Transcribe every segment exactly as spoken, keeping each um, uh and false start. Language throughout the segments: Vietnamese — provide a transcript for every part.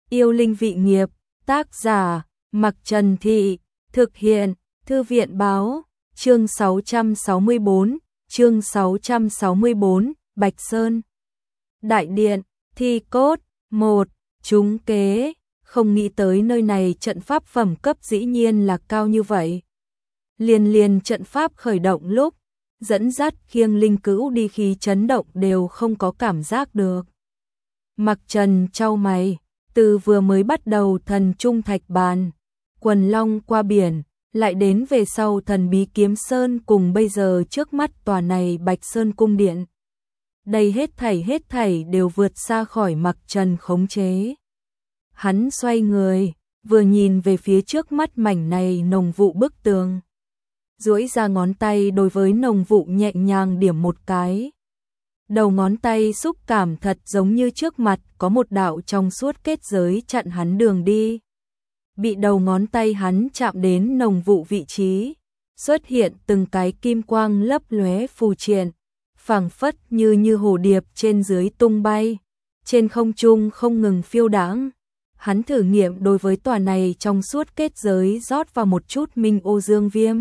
Yêu linh vị nghiệp, tác giả, Mặc Trần Thị, thực hiện, Thư viện báo, chương sáu trăm sáu mươi bốn, chương sáu trăm sáu mươi bốn, Bạch Sơn. Đại điện, thi cốt, một, trúng kế, không nghĩ tới nơi này trận pháp phẩm cấp dĩ nhiên là cao như vậy. Liền liền trận pháp khởi động lúc, dẫn dắt khiêng linh cữu đi khí chấn động đều không có cảm giác được. Mặc Trần chau mày, từ vừa mới bắt đầu thần trung thạch bàn, quần long qua biển, lại đến về sau thần bí kiếm sơn cùng bây giờ trước mắt tòa này Bạch Sơn cung điện. Đây hết thảy hết thảy đều vượt xa khỏi Mặc Trần khống chế. Hắn xoay người, vừa nhìn về phía trước mắt mảnh này nồng vụ bức tường. Duỗi ra ngón tay đối với nồng vụ nhẹ nhàng điểm một cái. Đầu ngón tay xúc cảm thật giống như trước mặt có một đạo trong suốt kết giới chặn hắn đường đi. Bị đầu ngón tay hắn chạm đến nồng vụ vị trí, xuất hiện từng cái kim quang lấp lóe phù triện, phảng phất như như hồ điệp trên dưới tung bay, trên không trung không ngừng phiêu đãng. Hắn thử nghiệm đối với tòa này trong suốt kết giới rót vào một chút minh ô dương viêm.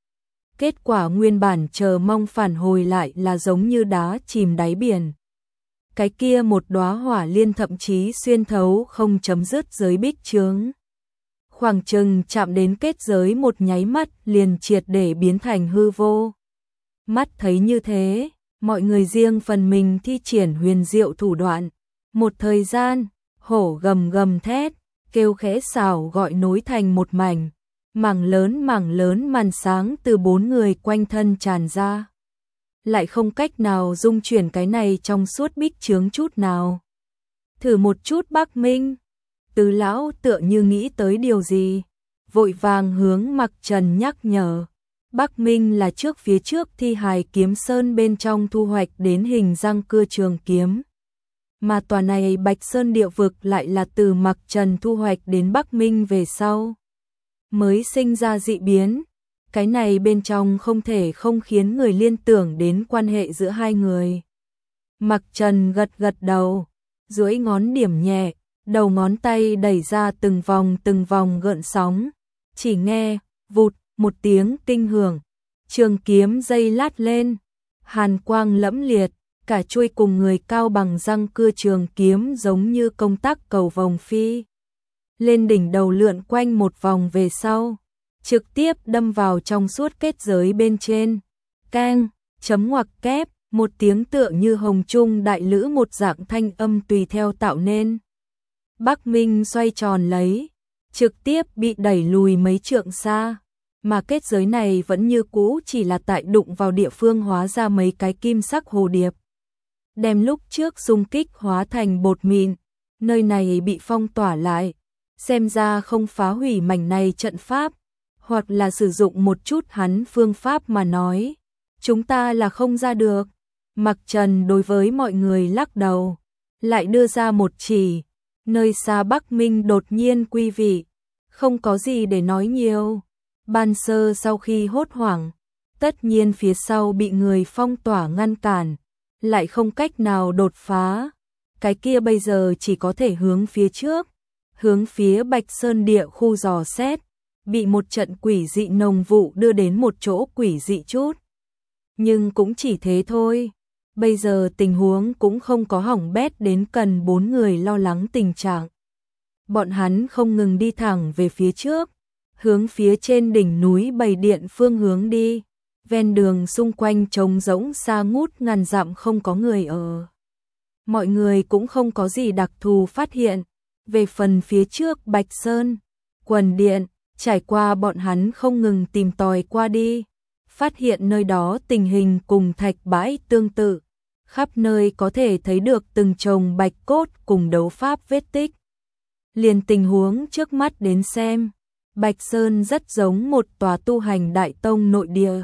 Kết quả nguyên bản chờ mong phản hồi lại là giống như đá chìm đáy biển. Cái kia một đóa hỏa liên thậm chí xuyên thấu không chấm dứt giới bích chướng. Khoảng chừng chạm đến kết giới một nháy mắt liền triệt để biến thành hư vô. Mắt thấy như thế, mọi người riêng phần mình thi triển huyền diệu thủ đoạn. Một thời gian, hổ gầm gầm thét, kêu khẽ xào gọi nối thành một mảnh. Mảng lớn mảng lớn màn sáng từ bốn người quanh thân tràn ra. Lại không cách nào dung chuyển cái này trong suốt bích chướng chút nào. Thử một chút Bắc Minh. Từ lão tựa như nghĩ tới điều gì. Vội vàng hướng Mặc Trần nhắc nhở. Bắc Minh là trước phía trước thi hài kiếm sơn bên trong thu hoạch đến hình răng cưa trường kiếm. Mà tòa này Bạch Sơn địa vực lại là từ Mặc Trần thu hoạch đến Bắc Minh về sau. Mới sinh ra dị biến, cái này bên trong không thể không khiến người liên tưởng đến quan hệ giữa hai người. Mặc Trần gật gật đầu, duỗi ngón điểm nhẹ, đầu ngón tay đẩy ra từng vòng từng vòng gợn sóng, chỉ nghe, vụt, một tiếng kinh hưởng, trường kiếm dây lát lên, hàn quang lẫm liệt, cả chuôi cùng người cao bằng răng cưa trường kiếm giống như công tắc cầu vồng phi. Lên đỉnh đầu lượn quanh một vòng về sau, trực tiếp đâm vào trong suốt kết giới bên trên. Keng, chấm ngoặc kép, một tiếng tựa như hồng trung đại lữ một dạng thanh âm tùy theo tạo nên. Bắc Minh xoay tròn lấy, trực tiếp bị đẩy lùi mấy trượng xa, mà kết giới này vẫn như cũ chỉ là tại đụng vào địa phương hóa ra mấy cái kim sắc hồ điệp. Đem lúc trước xung kích hóa thành bột mịn, nơi này bị phong tỏa lại. Xem ra không phá hủy mảnh này trận pháp, hoặc là sử dụng một chút hắn phương pháp mà nói. Chúng ta là không ra được. Mặc Trần đối với mọi người lắc đầu, lại đưa ra một chỉ. Nơi xa Bắc Minh đột nhiên quy vị, không có gì để nói nhiều. Ban sơ sau khi hốt hoảng, tất nhiên phía sau bị người phong tỏa ngăn cản, lại không cách nào đột phá. Cái kia bây giờ chỉ có thể hướng phía trước. Hướng phía Bạch Sơn địa khu dò xét, bị một trận quỷ dị nồng vụ đưa đến một chỗ quỷ dị chút. Nhưng cũng chỉ thế thôi, bây giờ tình huống cũng không có hỏng bét đến cần bốn người lo lắng tình trạng. Bọn hắn không ngừng đi thẳng về phía trước, hướng phía trên đỉnh núi Bầy Điện phương hướng đi, ven đường xung quanh trống rỗng xa ngút ngàn dặm không có người ở. Mọi người cũng không có gì đặc thù phát hiện. Về phần phía trước Bạch Sơn, quần điện, trải qua bọn hắn không ngừng tìm tòi qua đi, phát hiện nơi đó tình hình cùng thạch bãi tương tự, khắp nơi có thể thấy được từng chồng bạch cốt cùng đấu pháp vết tích. Liền tình huống trước mắt đến xem, Bạch Sơn rất giống một tòa tu hành đại tông nội địa.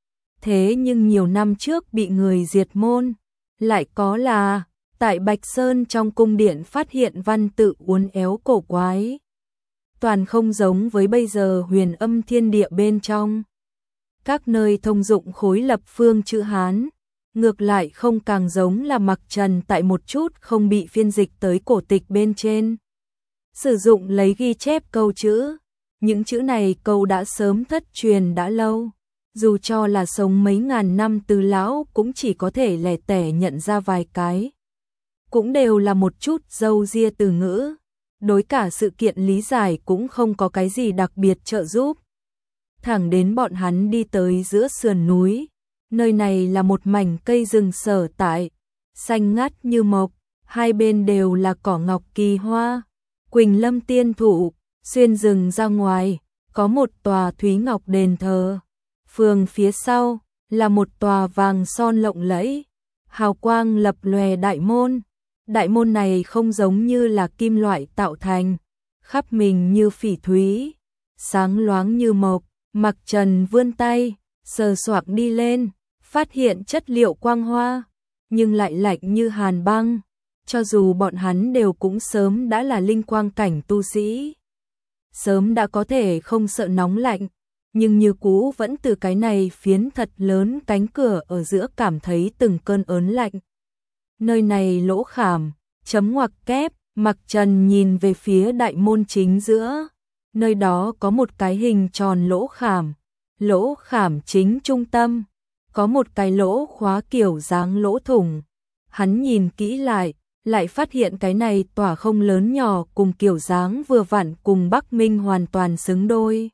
Thế nhưng nhiều năm trước bị người diệt môn, lại có là tại Bạch Sơn trong cung điện phát hiện văn tự uốn éo cổ quái. Toàn không giống với bây giờ huyền âm thiên địa bên trong. Các nơi thông dụng khối lập phương chữ Hán, ngược lại không càng giống là Mặc Trần tại một chút không bị phiên dịch tới cổ tịch bên trên. sử dụng lấy ghi chép câu chữ. Những chữ này câu đã sớm thất truyền đã lâu. Dù cho là sống mấy ngàn năm Từ lão cũng chỉ có thể lẻ tẻ nhận ra vài cái. Cũng đều là một chút râu ria từ ngữ. Đối cả sự kiện lý giải cũng không có cái gì đặc biệt trợ giúp. Thẳng đến bọn hắn đi tới giữa sườn núi. Nơi này là một mảnh cây rừng sở tại, xanh ngắt như mộc, hai bên đều là cỏ ngọc kỳ hoa, quỳnh lâm tiên thụ, xuyên rừng ra ngoài, có một tòa thúy ngọc đền thờ. Phường phía sau là một tòa vàng son lộng lẫy, hào quang lập lòe đại môn. Đại môn này không giống như là kim loại tạo thành, khắp mình như phỉ thúy, sáng loáng như mộc. Mặc Trần vươn tay, sờ soạng đi lên, phát hiện chất liệu quang hoa, nhưng lại lạnh như hàn băng, cho dù bọn hắn đều cũng sớm đã là linh quang cảnh tu sĩ. Sớm đã có thể không sợ nóng lạnh, nhưng như cũ vẫn từ cái này phiến thật lớn cánh cửa ở giữa cảm thấy từng cơn ớn lạnh. Nơi này lỗ khảm, chấm ngoặc kép, Mặc Trần nhìn về phía đại môn chính giữa. Nơi đó có một cái hình tròn lỗ khảm, lỗ khảm chính trung tâm, có một cái lỗ khóa kiểu dáng lỗ thủng. Hắn nhìn kỹ lại, lại phát hiện cái này tỏa không lớn nhỏ cùng kiểu dáng vừa vặn cùng Bắc Minh hoàn toàn xứng đôi.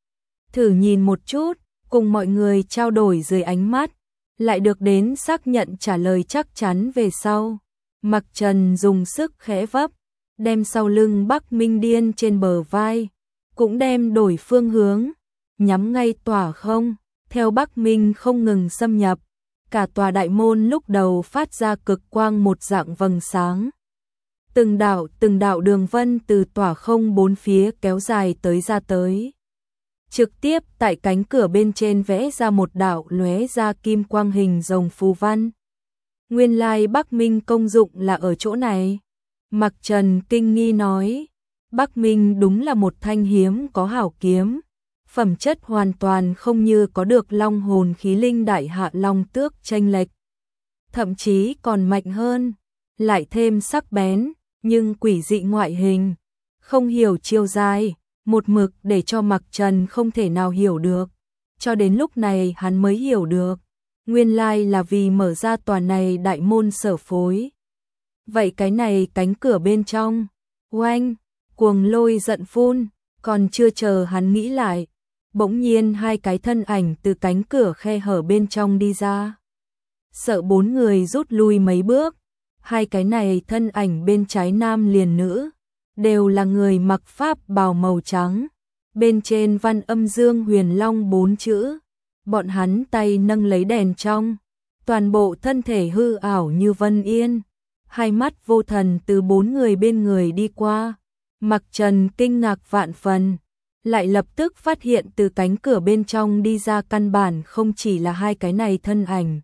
Thử nhìn một chút, cùng mọi người trao đổi dưới ánh mắt, lại được đến xác nhận trả lời chắc chắn về sau. Mặc Trần dùng sức khẽ vấp, đem sau lưng Bắc Minh Điên trên bờ vai, cũng đem đổi phương hướng, nhắm ngay tỏa không, theo Bắc Minh không ngừng xâm nhập. Cả tòa đại môn lúc đầu phát ra cực quang một dạng vầng sáng. Từng đạo từng đạo đường vân từ tỏa không bốn phía kéo dài tới ra tới. Trực tiếp tại cánh cửa bên trên vẽ ra một đạo lóe ra kim quang hình rồng phù văn. Nguyên lai Bắc Minh công dụng là ở chỗ này. Mặc Trần kinh nghi nói, Bắc Minh đúng là một thanh hiếm có hảo kiếm. Phẩm chất hoàn toàn không như có được long hồn khí linh đại hạ long tước chênh lệch. Thậm chí còn mạnh hơn, lại thêm sắc bén, nhưng quỷ dị ngoại hình, không hiểu chiều dài, một mực để cho Mặc Trần không thể nào hiểu được. Cho đến lúc này hắn mới hiểu được, nguyên lai là vì mở ra tòa này đại môn sở phối. Vậy cái này cánh cửa bên trong, oanh, cuồng lôi giận phun, còn chưa chờ hắn nghĩ lại. Bỗng nhiên hai cái thân ảnh từ cánh cửa khe hở bên trong đi ra. Sợ bốn người rút lui mấy bước, hai cái này thân ảnh bên trái nam liền nữ, đều là người mặc pháp bào màu trắng, bên trên văn âm dương huyền long bốn chữ. Bọn hắn tay nâng lấy đèn trong, toàn bộ thân thể hư ảo như vân yên, hai mắt vô thần từ bốn người bên người đi qua. Mặc Trần kinh ngạc vạn phần, lại lập tức phát hiện từ cánh cửa bên trong đi ra căn bản không chỉ là hai cái này thân ảnh.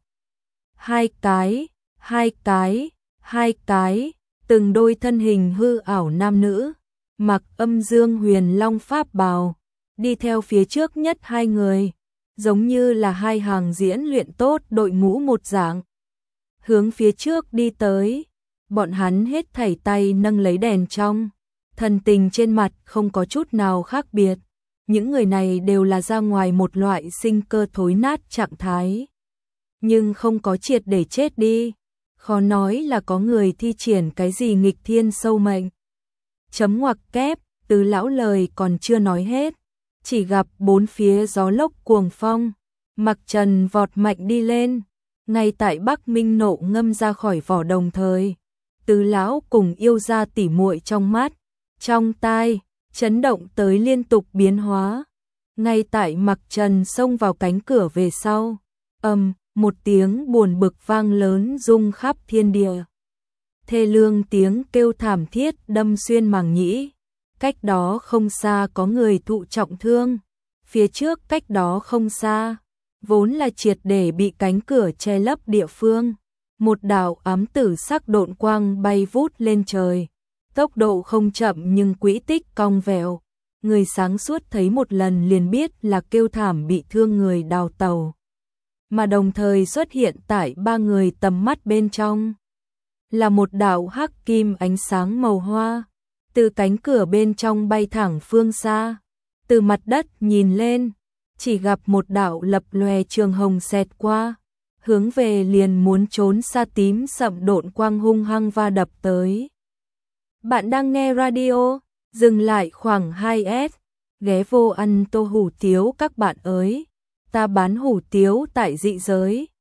Hai cái, hai cái, hai cái, từng đôi thân hình hư ảo nam nữ, mặc âm dương huyền long pháp bào, đi theo phía trước nhất hai người, giống như là hai hàng diễn luyện tốt đội ngũ một dạng. Hướng phía trước đi tới, bọn hắn hết thảy tay nâng lấy đèn trong. Thần tình trên mặt không có chút nào khác biệt. Những người này đều là ra ngoài một loại sinh cơ thối nát trạng thái. Nhưng không có triệt để chết đi. Khó nói là có người thi triển cái gì nghịch thiên sâu mệnh. Chấm ngoặc kép, Từ lão lời còn chưa nói hết. Chỉ gặp bốn phía gió lốc cuồng phong. Mặc Trần vọt mạnh đi lên. Ngay tại Bắc Minh nộ ngâm ra khỏi vỏ đồng thời. Từ lão cùng yêu ra tỉ muội trong mắt, trong tai, chấn động tới liên tục biến hóa. Ngay tại Mặc Trần xông vào cánh cửa về sau, ầm, một tiếng buồn bực vang lớn rung khắp thiên địa. Thê lương tiếng kêu thảm thiết đâm xuyên màng nhĩ. Cách đó không xa có người thụ trọng thương. Phía trước cách đó không xa, vốn là triệt để bị cánh cửa che lấp địa phương. Một đạo ám tử sắc độn quang bay vút lên trời. Tốc độ không chậm nhưng quỹ tích cong vẹo. Người sáng suốt thấy một lần liền biết là kêu thảm bị thương người đào tàu. Mà đồng thời xuất hiện tại ba người tầm mắt bên trong. Là một đạo hắc kim ánh sáng màu hoa. từ cánh cửa bên trong bay thẳng phương xa. Từ mặt đất nhìn lên, chỉ gặp một đạo lập lòe trường hồng xẹt qua, hướng về liền muốn trốn xa tím sậm độn quang hung hăng va đập tới. Bạn đang nghe radio, dừng lại khoảng hai s, ghé vô ăn tô hủ tiếu các bạn ơi, ta bán hủ tiếu tại dị giới.